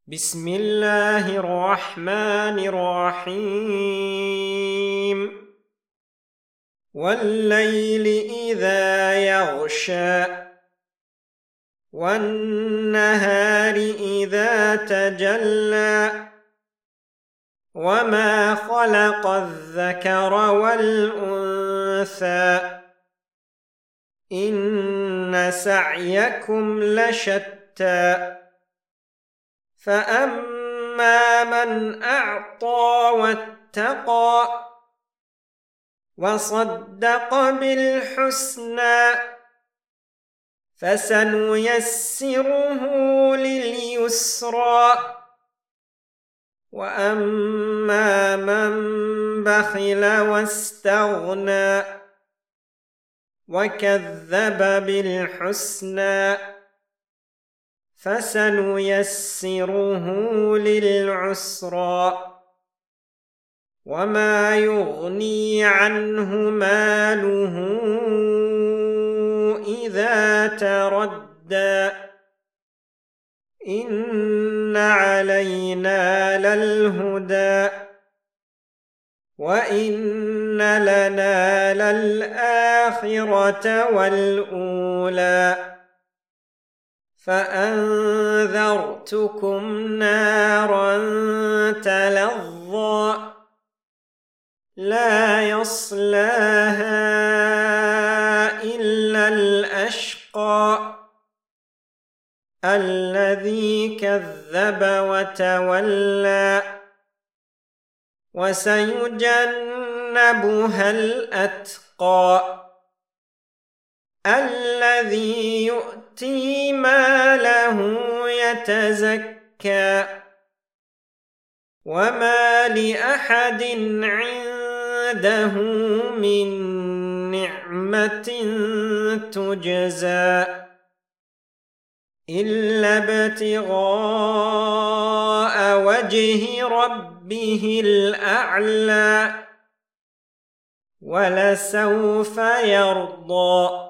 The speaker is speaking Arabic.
بسم الله الرحمن الرحيم والليل إذا يغشى والنهار إذا تجلى وما خلق الذكر والأنثى إن سعيكم لشتى فأما من أعطى واتقى وصدق بالحسنى فسنيسره لليسرى وأما من بخل واستغنى وكذب بالحسنى فسنيسره للعسرى وما يغني عنه ماله إذا تردى إن علينا للهدى وإن لنا للآخرة والأولى فأنذرتكم نارا تلظى لا يصلاها إلا الأشقى الذي كذب وتولى وسيجنبها الأتقى الذي يؤتي ماله يتزكى وما لأحد عنده من نعمة تجزى إلا ابتغاء وجه ربه الأعلى ولسوف يرضى